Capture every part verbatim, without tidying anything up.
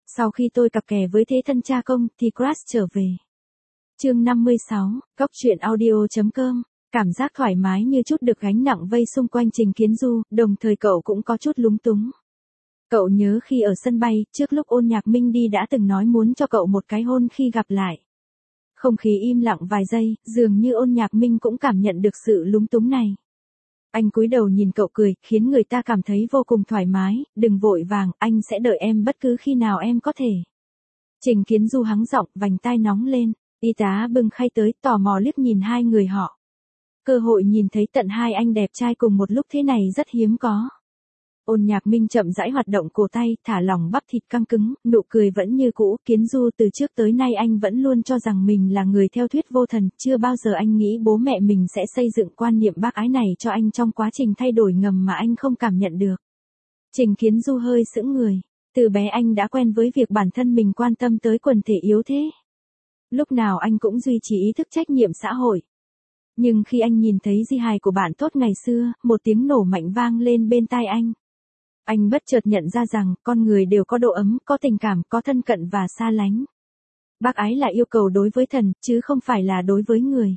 Sau khi tôi cặp kè với thế thân cha công thì crush trở về. Chương năm mươi sáu, Cốc truyện audio chấm com. Cảm giác thoải mái như chút được gánh nặng vây xung quanh Trình Kiến Du, đồng thời cậu cũng có chút lúng túng. Cậu nhớ khi ở sân bay, trước lúc Ôn Nhạc Minh đi đã từng nói muốn cho cậu một cái hôn khi gặp lại. Không khí im lặng vài giây, dường như Ôn Nhạc Minh cũng cảm nhận được sự lúng túng này. Anh cúi đầu nhìn cậu cười, khiến người ta cảm thấy vô cùng thoải mái, đừng vội vàng, anh sẽ đợi em bất cứ khi nào em có thể. Trình Kiến Du hắng giọng, vành tai nóng lên, y tá bưng khay tới, tò mò liếc nhìn hai người họ. Cơ hội nhìn thấy tận hai anh đẹp trai cùng một lúc thế này rất hiếm có. Ôn Nhạc Minh chậm rãi hoạt động cổ tay, thả lỏng bắp thịt căng cứng, nụ cười vẫn như cũ. Kiến Du, từ trước tới nay anh vẫn luôn cho rằng mình là người theo thuyết vô thần, chưa bao giờ anh nghĩ bố mẹ mình sẽ xây dựng quan niệm bác ái này cho anh trong quá trình thay đổi ngầm mà anh không cảm nhận được. Trình Kiến Du hơi sững người, từ bé anh đã quen với việc bản thân mình quan tâm tới quần thể yếu thế. Lúc nào anh cũng duy trì ý thức trách nhiệm xã hội. Nhưng khi anh nhìn thấy di hài của bạn tốt ngày xưa, một tiếng nổ mạnh vang lên bên tai anh. Anh bất chợt nhận ra rằng, con người đều có độ ấm, có tình cảm, có thân cận và xa lánh. Bác ái là yêu cầu đối với thần, chứ không phải là đối với người.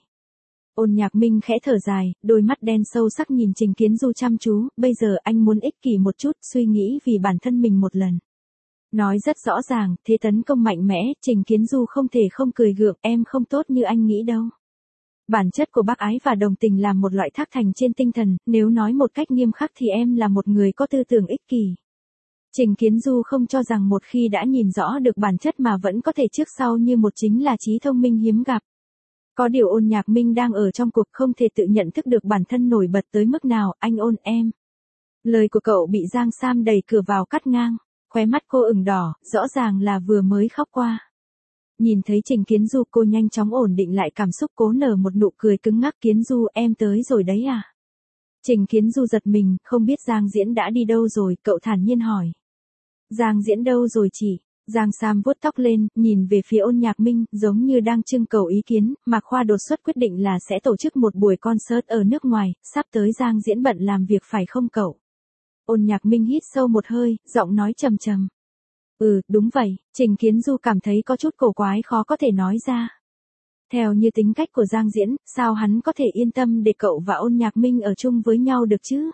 Ôn Nhạc Minh khẽ thở dài, đôi mắt đen sâu sắc nhìn Trình Kiến Du chăm chú, bây giờ anh muốn ích kỷ một chút, suy nghĩ vì bản thân mình một lần. Nói rất rõ ràng, thế tấn công mạnh mẽ, Trình Kiến Du không thể không cười gượng, em không tốt như anh nghĩ đâu. Bản chất của bác ái và đồng tình là một loại thác thành trên tinh thần, nếu nói một cách nghiêm khắc thì em là một người có tư tưởng ích kỷ. Trình Kiến Du không cho rằng một khi đã nhìn rõ được bản chất mà vẫn có thể trước sau như một chính là trí thông minh hiếm gặp. Có điều Ôn Nhạc Minh đang ở trong cuộc không thể tự nhận thức được bản thân nổi bật tới mức nào, anh ôn em. Lời của cậu bị Giang Sam đẩy cửa vào cắt ngang, khóe mắt cô ửng đỏ, rõ ràng là vừa mới khóc qua. Nhìn thấy Trình Kiến Du cô nhanh chóng ổn định lại cảm xúc cố nở một nụ cười cứng ngắc. Kiến Du, em tới rồi đấy à? Trình Kiến Du giật mình, không biết Giang Diễn đã đi đâu rồi, cậu thản nhiên hỏi. Giang Diễn đâu rồi chị? Giang Sam vuốt tóc lên, nhìn về phía Ôn Nhạc Minh, giống như đang trưng cầu ý kiến. Mạc Khoa đột xuất quyết định là sẽ tổ chức một buổi concert ở nước ngoài, sắp tới Giang Diễn bận làm việc phải không cậu? Ôn Nhạc Minh hít sâu một hơi, giọng nói trầm trầm. Ừ, đúng vậy. Trình Kiến Du cảm thấy có chút cổ quái khó có thể nói ra. Theo như tính cách của Giang Diễn, sao hắn có thể yên tâm để cậu và Ôn Nhạc Minh ở chung với nhau được chứ?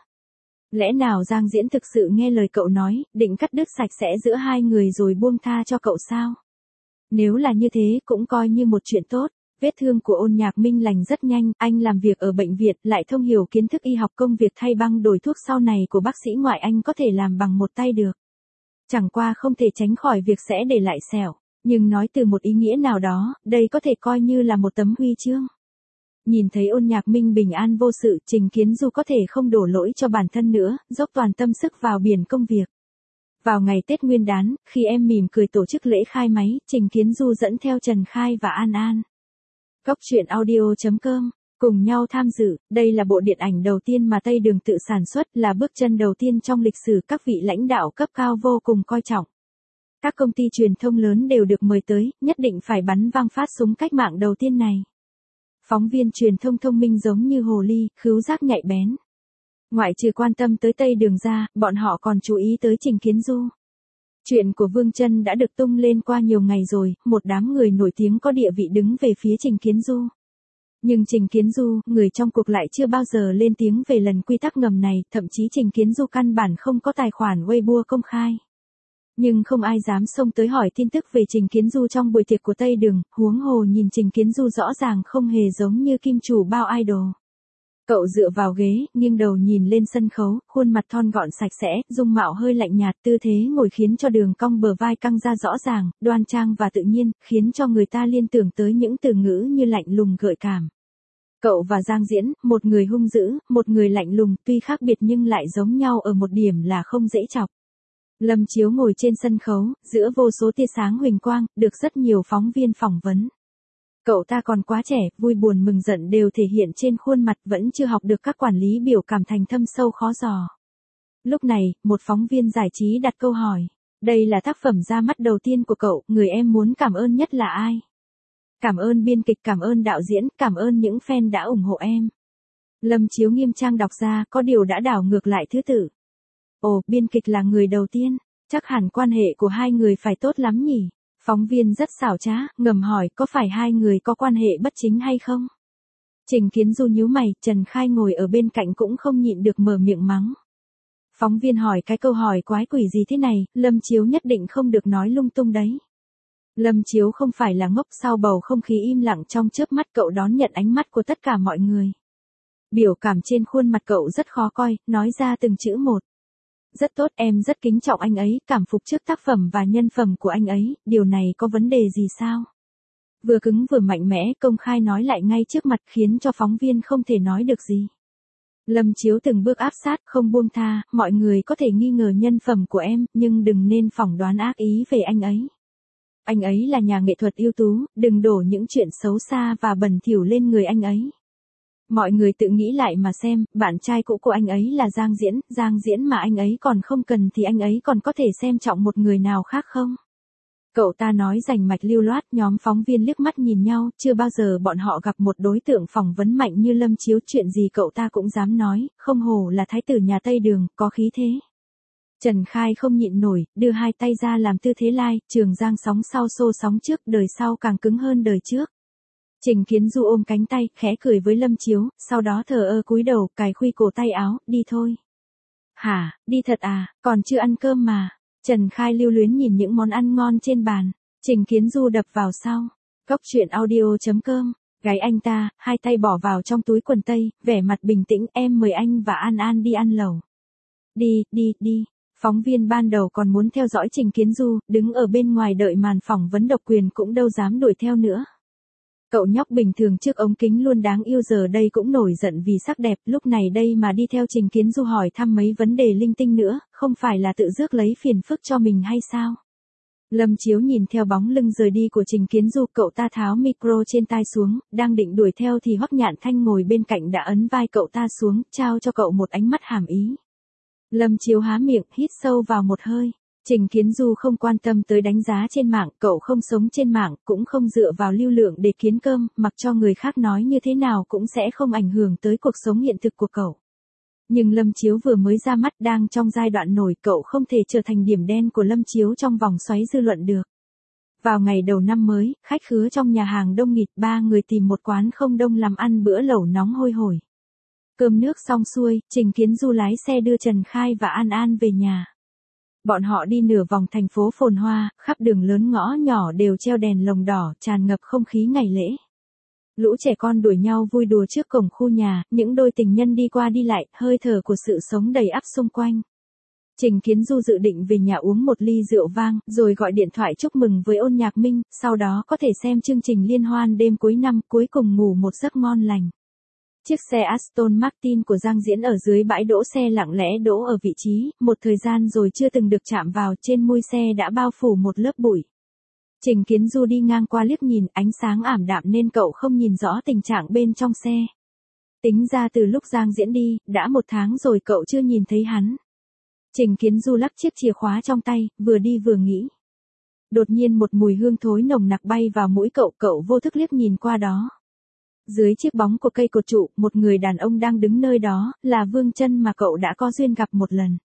Lẽ nào Giang Diễn thực sự nghe lời cậu nói, định cắt đứt sạch sẽ giữa hai người rồi buông tha cho cậu sao? Nếu là như thế cũng coi như một chuyện tốt. Vết thương của Ôn Nhạc Minh lành rất nhanh, anh làm việc ở bệnh viện, lại thông hiểu kiến thức y học, công việc thay băng đổi thuốc sau này của bác sĩ ngoại anh có thể làm bằng một tay được. Chẳng qua không thể tránh khỏi việc sẽ để lại sẹo, nhưng nói từ một ý nghĩa nào đó, đây có thể coi như là một tấm huy chương. Nhìn thấy Ôn Nhạc Minh bình an vô sự, Trình Kiến Du có thể không đổ lỗi cho bản thân nữa, dốc toàn tâm sức vào biển công việc. Vào ngày Tết Nguyên đán, khi em mỉm cười tổ chức lễ khai máy, Trình Kiến Du dẫn theo Trần Khai và An An. Cốc truyện audio chấm com cùng nhau tham dự. Đây là bộ điện ảnh đầu tiên mà Tây Đường tự sản xuất, là bước chân đầu tiên trong lịch sử các vị lãnh đạo cấp cao vô cùng coi trọng. Các công ty truyền thông lớn đều được mời tới, nhất định phải bắn vang phát súng cách mạng đầu tiên này. Phóng viên truyền thông thông minh giống như hồ ly, khứu giác nhạy bén. Ngoại trừ quan tâm tới Tây Đường ra, bọn họ còn chú ý tới Trình Kiến Du. Chuyện của Vương Chân đã được tung lên qua nhiều ngày rồi, một đám người nổi tiếng có địa vị đứng về phía Trình Kiến Du. Nhưng Trình Kiến Du, người trong cuộc lại chưa bao giờ lên tiếng về lần quy tắc ngầm này, thậm chí Trình Kiến Du căn bản không có tài khoản Weibo công khai. Nhưng không ai dám xông tới hỏi tin tức về Trình Kiến Du trong buổi tiệc của Tây Đường, huống hồ nhìn Trình Kiến Du rõ ràng không hề giống như kim chủ bao idol. Cậu dựa vào ghế, nghiêng đầu nhìn lên sân khấu, khuôn mặt thon gọn sạch sẽ, dung mạo hơi lạnh nhạt, tư thế ngồi khiến cho đường cong bờ vai căng ra rõ ràng, đoan trang và tự nhiên, khiến cho người ta liên tưởng tới những từ ngữ như lạnh lùng gợi cảm. Cậu và Giang Diễn, một người hung dữ, một người lạnh lùng, tuy khác biệt nhưng lại giống nhau ở một điểm là không dễ chọc. Lâm Chiếu ngồi trên sân khấu, giữa vô số tia sáng huỳnh quang, được rất nhiều phóng viên phỏng vấn. Cậu ta còn quá trẻ, vui buồn mừng giận đều thể hiện trên khuôn mặt, vẫn chưa học được các quản lý biểu cảm thành thâm sâu khó dò. Lúc này, một phóng viên giải trí đặt câu hỏi. Đây là tác phẩm ra mắt đầu tiên của cậu, người em muốn cảm ơn nhất là ai? Cảm ơn biên kịch, cảm ơn đạo diễn, cảm ơn những fan đã ủng hộ em. Lâm Chiếu nghiêm trang đọc ra, có điều đã đảo ngược lại thứ tự. Ồ, biên kịch là người đầu tiên. Chắc hẳn quan hệ của hai người phải tốt lắm nhỉ? Phóng viên rất xảo trá, ngầm hỏi có phải hai người có quan hệ bất chính hay không? Trình Kiến Du nhíu mày, Trần Khai ngồi ở bên cạnh cũng không nhịn được mở miệng mắng. Phóng viên hỏi cái câu hỏi quái quỷ gì thế này, Lâm Chiếu nhất định không được nói lung tung đấy. Lâm Chiếu không phải là ngốc, sau bầu không khí im lặng trong chớp mắt cậu đón nhận ánh mắt của tất cả mọi người. Biểu cảm trên khuôn mặt cậu rất khó coi, nói ra từng chữ một. Rất tốt, em rất kính trọng anh ấy, cảm phục trước tác phẩm và nhân phẩm của anh ấy, điều này có vấn đề gì sao? Vừa cứng vừa mạnh mẽ, công khai nói lại ngay trước mặt khiến cho phóng viên không thể nói được gì. Lâm Chiếu từng bước áp sát, không buông tha, mọi người có thể nghi ngờ nhân phẩm của em, nhưng đừng nên phỏng đoán ác ý về anh ấy. Anh ấy là nhà nghệ thuật ưu tú, đừng đổ những chuyện xấu xa và bẩn thỉu lên người anh ấy. Mọi người tự nghĩ lại mà xem, bạn trai cũ của anh ấy là Giang Diễn, Giang Diễn mà anh ấy còn không cần thì anh ấy còn có thể xem trọng một người nào khác không? Cậu ta nói rành mạch lưu loát, nhóm phóng viên liếc mắt nhìn nhau, chưa bao giờ bọn họ gặp một đối tượng phỏng vấn mạnh như Lâm Chiếu, chuyện gì cậu ta cũng dám nói, không hổ là thái tử nhà Tây Đường, có khí thế. Trần Khai không nhịn nổi, đưa hai tay ra làm tư thế lai, Trường Giang sóng sau xô sóng trước, đời sau càng cứng hơn đời trước. Trình Kiến Du ôm cánh tay, khẽ cười với Lâm Chiếu, sau đó thờ ơ cúi đầu, cài khuy cổ tay áo, đi thôi. Hả, đi thật à, còn chưa ăn cơm mà. Trần Khai lưu luyến nhìn những món ăn ngon trên bàn. Trình Kiến Du đập vào sau. Góc truyện audio chấm com. Gái anh ta, hai tay bỏ vào trong túi quần tây, vẻ mặt bình tĩnh, em mời anh và An An đi ăn lẩu. Đi, đi, đi. Phóng viên ban đầu còn muốn theo dõi Trình Kiến Du, đứng ở bên ngoài đợi màn phỏng vấn độc quyền cũng đâu dám đuổi theo nữa. Cậu nhóc bình thường trước ống kính luôn đáng yêu giờ đây cũng nổi giận vì sắc đẹp, lúc này đây mà đi theo Trình Kiến Du hỏi thăm mấy vấn đề linh tinh nữa, không phải là tự rước lấy phiền phức cho mình hay sao? Lâm Chiếu nhìn theo bóng lưng rời đi của Trình Kiến Du, cậu ta tháo micro trên tai xuống, đang định đuổi theo thì Hoắc Nhạn Thanh ngồi bên cạnh đã ấn vai cậu ta xuống, trao cho cậu một ánh mắt hàm ý. Lâm Chiếu há miệng, hít sâu vào một hơi. Trình Kiến Du không quan tâm tới đánh giá trên mạng, cậu không sống trên mạng, cũng không dựa vào lưu lượng để kiếm cơm, mặc cho người khác nói như thế nào cũng sẽ không ảnh hưởng tới cuộc sống hiện thực của cậu. Nhưng Lâm Chiếu vừa mới ra mắt, đang trong giai đoạn nổi, cậu không thể trở thành điểm đen của Lâm Chiếu trong vòng xoáy dư luận được. Vào ngày đầu năm mới, khách khứa trong nhà hàng đông nghịt, ba người tìm một quán không đông làm ăn bữa lẩu nóng hôi hổi. Cơm nước xong xuôi, Trình Kiến Du lái xe đưa Trần Khai và An An về nhà. Bọn họ đi nửa vòng thành phố phồn hoa, khắp đường lớn ngõ nhỏ đều treo đèn lồng đỏ, tràn ngập không khí ngày lễ. Lũ trẻ con đuổi nhau vui đùa trước cổng khu nhà, những đôi tình nhân đi qua đi lại, hơi thở của sự sống đầy ắp xung quanh. Trình Kiến Du dự định về nhà uống một ly rượu vang, rồi gọi điện thoại chúc mừng với Ôn Nhạc Minh, sau đó có thể xem chương trình liên hoan đêm cuối năm, cuối cùng ngủ một giấc ngon lành. Chiếc xe Aston Martin của Giang Diễn ở dưới bãi đỗ xe lặng lẽ đỗ ở vị trí, một thời gian rồi chưa từng được chạm vào, trên mui xe đã bao phủ một lớp bụi. Trình Kiến Du đi ngang qua liếc nhìn, ánh sáng ảm đạm nên cậu không nhìn rõ tình trạng bên trong xe. Tính ra từ lúc Giang Diễn đi, đã một tháng rồi cậu chưa nhìn thấy hắn. Trình Kiến Du lắc chiếc chìa khóa trong tay, vừa đi vừa nghĩ. Đột nhiên một mùi hương thối nồng nặc bay vào mũi cậu, cậu vô thức liếc nhìn qua đó. Dưới chiếc bóng của cây cột trụ, một người đàn ông đang đứng nơi đó, là Vương Chân mà cậu đã có duyên gặp một lần.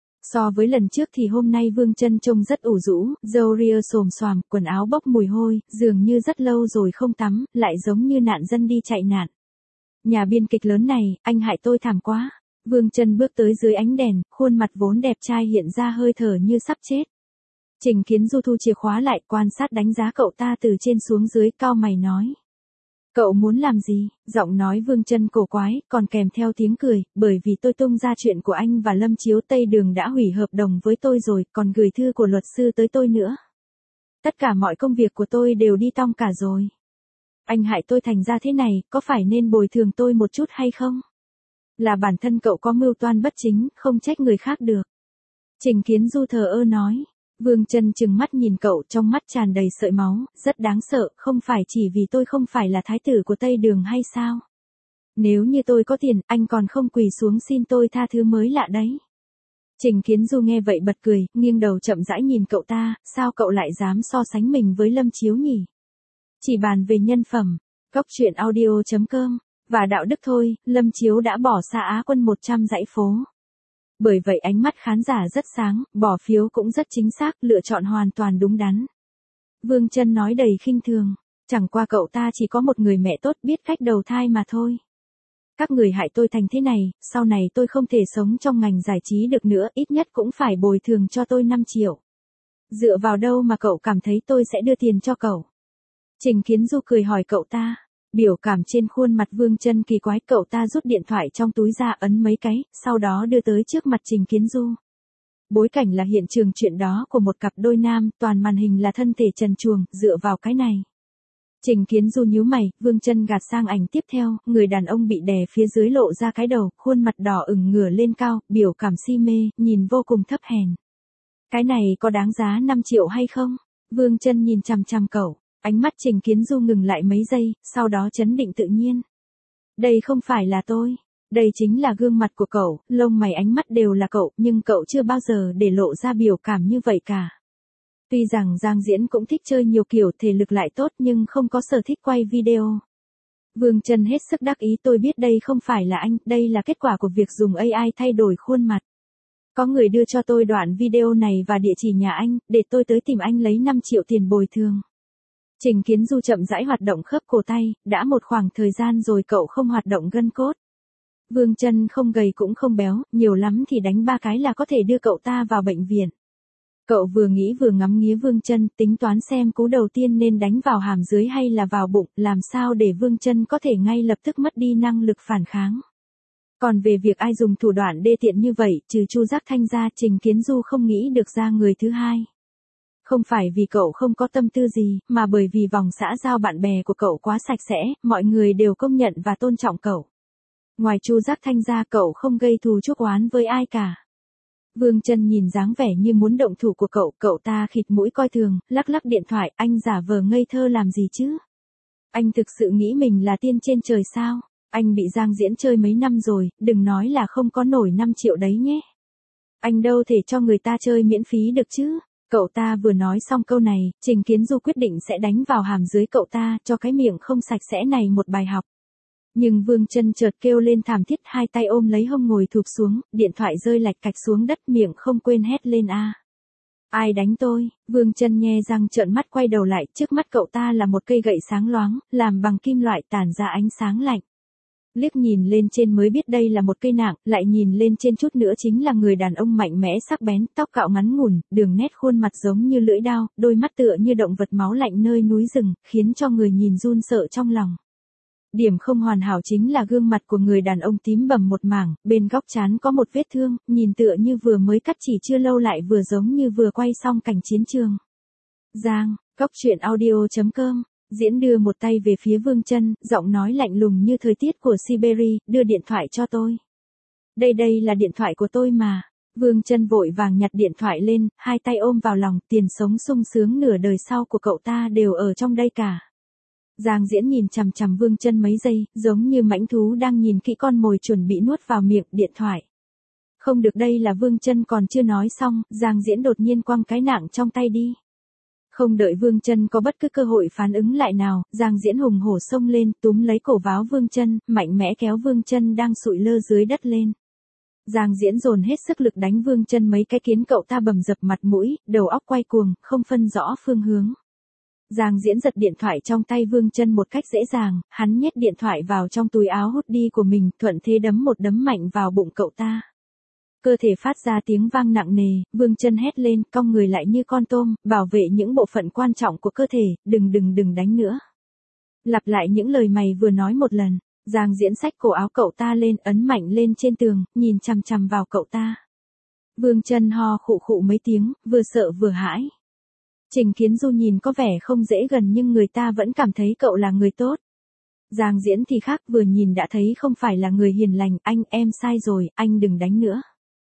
So với lần trước thì hôm nay Vương Chân trông rất ủ rũ, râu ria xồm xoàm, quần áo bốc mùi hôi, dường như rất lâu rồi không tắm, lại giống như nạn dân đi chạy nạn. Nhà biên kịch lớn này, anh hại tôi thảm quá. Vương Chân bước tới dưới ánh đèn, khuôn mặt vốn đẹp trai hiện ra hơi thở như sắp chết. Trình Kiến Du thu chìa khóa lại, quan sát đánh giá cậu ta từ trên xuống dưới, cau mày nói. Cậu muốn làm gì? Giọng nói Vương Chân cổ quái, còn kèm theo tiếng cười, bởi vì tôi tung ra chuyện của anh và Lâm Chiếu, Tây Đường đã hủy hợp đồng với tôi rồi, còn gửi thư của luật sư tới tôi nữa. Tất cả mọi công việc của tôi đều đi tong cả rồi. Anh hại tôi thành ra thế này, có phải nên bồi thường tôi một chút hay không? Là bản thân cậu có mưu toan bất chính, không trách người khác được. Trình Kiến Du thờ ơ nói. Vương Chân trừng mắt nhìn cậu, trong mắt tràn đầy sợi máu, rất đáng sợ, không phải chỉ vì tôi không phải là thái tử của Tây Đường hay sao? Nếu như tôi có tiền, anh còn không quỳ xuống xin tôi tha thứ mới lạ đấy. Trình Kiến Du nghe vậy bật cười, nghiêng đầu chậm rãi nhìn cậu ta, sao cậu lại dám so sánh mình với Lâm Chiếu nhỉ? Chỉ bàn về nhân phẩm, góc truyện audio chấm com, và đạo đức thôi, Lâm Chiếu đã bỏ xa Á quân một trăm dãy phố. Bởi vậy ánh mắt khán giả rất sáng, bỏ phiếu cũng rất chính xác, lựa chọn hoàn toàn đúng đắn. Vương Chân nói đầy khinh thường, chẳng qua cậu ta chỉ có một người mẹ tốt biết cách đầu thai mà thôi. Các người hại tôi thành thế này, sau này tôi không thể sống trong ngành giải trí được nữa, ít nhất cũng phải bồi thường cho tôi năm triệu. Dựa vào đâu mà cậu cảm thấy tôi sẽ đưa tiền cho cậu? Trình Kiến Du cười hỏi cậu ta. Biểu cảm trên khuôn mặt Vương Chân kỳ quái, cậu ta rút điện thoại trong túi ra ấn mấy cái, sau đó đưa tới trước mặt Trình Kiến Du. Bối cảnh là hiện trường chuyện đó của một cặp đôi nam, toàn màn hình là thân thể trần truồng, dựa vào cái này. Trình Kiến Du nhíu mày, Vương Chân gạt sang ảnh tiếp theo, người đàn ông bị đè phía dưới lộ ra cái đầu, khuôn mặt đỏ ửng ngửa lên cao, biểu cảm si mê, nhìn vô cùng thấp hèn. Cái này có đáng giá năm triệu hay không? Vương Chân nhìn chằm chằm cậu, ánh mắt Trình Kiến Du ngừng lại mấy giây, sau đó trấn định tự nhiên. Đây không phải là tôi, đây chính là gương mặt của cậu, lông mày ánh mắt đều là cậu, nhưng cậu chưa bao giờ để lộ ra biểu cảm như vậy cả. Tuy rằng Giang Diễn cũng thích chơi nhiều kiểu, thể lực lại tốt nhưng không có sở thích quay video. Vương Chân hết sức đắc ý, tôi biết đây không phải là anh, đây là kết quả của việc dùng a i thay đổi khuôn mặt. Có người đưa cho tôi đoạn video này và địa chỉ nhà anh, để tôi tới tìm anh lấy năm triệu tiền bồi thường. Trình Kiến Du chậm rãi hoạt động khớp cổ tay, đã một khoảng thời gian rồi cậu không hoạt động gân cốt. Vương Chân không gầy cũng không béo, nhiều lắm thì đánh ba cái là có thể đưa cậu ta vào bệnh viện. Cậu vừa nghĩ vừa ngắm nghía Vương Chân, tính toán xem cú đầu tiên nên đánh vào hàm dưới hay là vào bụng, làm sao để Vương Chân có thể ngay lập tức mất đi năng lực phản kháng. Còn về việc ai dùng thủ đoạn đê tiện như vậy, trừ Chu Giác Thanh ra, Trình Kiến Du không nghĩ được ra người thứ hai. Không phải vì cậu không có tâm tư gì, mà bởi vì vòng xã giao bạn bè của cậu quá sạch sẽ, mọi người đều công nhận và tôn trọng cậu. Ngoài Chu Giác Thanh ra, cậu không gây thù chuốc oán với ai cả. Vương Chân nhìn dáng vẻ như muốn động thủ của cậu, cậu ta khịt mũi coi thường, lắc lắc điện thoại, anh giả vờ ngây thơ làm gì chứ? Anh thực sự nghĩ mình là tiên trên trời sao? Anh bị Giang Diễn chơi mấy năm rồi, đừng nói là không có nổi năm triệu đấy nhé. Anh đâu thể cho người ta chơi miễn phí được chứ? Cậu ta vừa nói xong câu này, Trình Kiến Du quyết định sẽ đánh vào hàm dưới cậu ta, cho cái miệng không sạch sẽ này một bài học. Nhưng Vương Chân chợt kêu lên thảm thiết, hai tay ôm lấy hông ngồi thụp xuống, điện thoại rơi lạch cạch xuống đất, miệng không quên hét lên a. Ai đánh tôi? Vương Chân nhe răng trợn mắt quay đầu lại, trước mắt cậu ta là một cây gậy sáng loáng, làm bằng kim loại tản ra ánh sáng lạnh. Liếc nhìn lên trên mới biết đây là một cây nạng, lại nhìn lên trên chút nữa chính là người đàn ông mạnh mẽ sắc bén, tóc cạo ngắn ngủn, đường nét khuôn mặt giống như lưỡi dao, đôi mắt tựa như động vật máu lạnh nơi núi rừng, khiến cho người nhìn run sợ trong lòng. Điểm không hoàn hảo chính là gương mặt của người đàn ông tím bầm một mảng, bên góc trán có một vết thương, nhìn tựa như vừa mới cắt chỉ chưa lâu lại vừa giống như vừa quay xong cảnh chiến trường. Giang, Góc Truyện Audio chấm com. Diễn đưa một tay về phía Vương Chân, giọng nói lạnh lùng như thời tiết của Siberia, đưa điện thoại cho tôi. Đây đây là điện thoại của tôi mà. Vương Chân vội vàng nhặt điện thoại lên, hai tay ôm vào lòng, tiền sống sung sướng nửa đời sau của cậu ta đều ở trong đây cả. Giang Diễn nhìn chằm chằm Vương Chân mấy giây, giống như mãnh thú đang nhìn kỹ con mồi chuẩn bị nuốt vào miệng, điện thoại. Không được, đây là Vương Chân còn chưa nói xong, Giang Diễn đột nhiên quăng cái nạng trong tay đi. Không đợi Vương Chân có bất cứ cơ hội phản ứng lại nào, Giang Diễn hùng hổ xông lên, túm lấy cổ váo Vương Chân, mạnh mẽ kéo Vương Chân đang sụi lơ dưới đất lên. Giang Diễn dồn hết sức lực đánh Vương Chân mấy cái khiến cậu ta bầm dập mặt mũi, đầu óc quay cuồng, không phân rõ phương hướng. Giang Diễn giật điện thoại trong tay Vương Chân một cách dễ dàng, hắn nhét điện thoại vào trong túi áo hoodie của mình, thuận thế đấm một đấm mạnh vào bụng cậu ta. Cơ thể phát ra tiếng vang nặng nề, Vương Chân hét lên, cong người lại như con tôm, bảo vệ những bộ phận quan trọng của cơ thể, đừng đừng đừng đánh nữa. Lặp lại những lời mày vừa nói một lần, Giang Diễn xách cổ áo cậu ta lên, ấn mạnh lên trên tường, nhìn chằm chằm vào cậu ta. Vương Chân ho khụ khụ mấy tiếng, vừa sợ vừa hãi. Trình Kiến Du nhìn có vẻ không dễ gần nhưng người ta vẫn cảm thấy cậu là người tốt. Giang Diễn thì khác, vừa nhìn đã thấy không phải là người hiền lành, anh em sai rồi, anh đừng đánh nữa.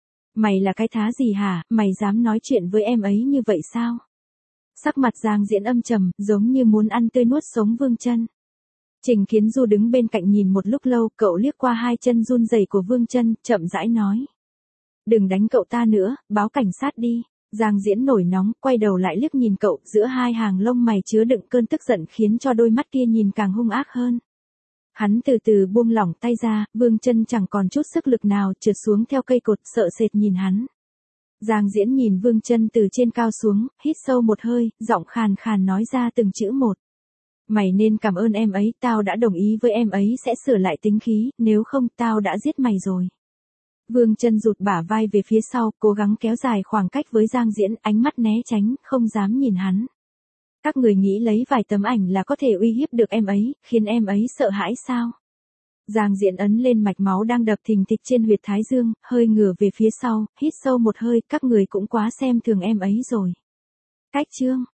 Mày là cái thá gì hả, mày dám nói chuyện với em ấy như vậy sao? Sắc mặt Giang Diễn âm trầm, giống như muốn ăn tươi nuốt sống Vương Chân. Trình Kiến Du đứng bên cạnh nhìn một lúc lâu, cậu liếc qua hai chân run rẩy của Vương Chân, chậm rãi nói. Đừng đánh cậu ta nữa, báo cảnh sát đi. Giang Diễn nổi nóng, quay đầu lại liếc nhìn cậu, giữa hai hàng lông mày chứa đựng cơn tức giận khiến cho đôi mắt kia nhìn càng hung ác hơn. Hắn từ từ buông lỏng tay ra, Vương Chân chẳng còn chút sức lực nào, trượt xuống theo cây cột, sợ sệt nhìn hắn. Giang Diễn nhìn Vương Chân từ trên cao xuống, hít sâu một hơi, giọng khàn khàn nói ra từng chữ một. Mày nên cảm ơn em ấy, tao đã đồng ý với em ấy sẽ sửa lại tính khí, nếu không tao đã giết mày rồi. Vương Chân rụt bả vai về phía sau, cố gắng kéo dài khoảng cách với Giang Diễn, ánh mắt né tránh, không dám nhìn hắn. Các người nghĩ lấy vài tấm ảnh là có thể uy hiếp được em ấy, khiến em ấy sợ hãi sao? Giang Diễn ấn lên mạch máu đang đập thình thịch trên huyệt thái dương, hơi ngửa về phía sau, hít sâu một hơi, các người cũng quá xem thường em ấy rồi. Cách chương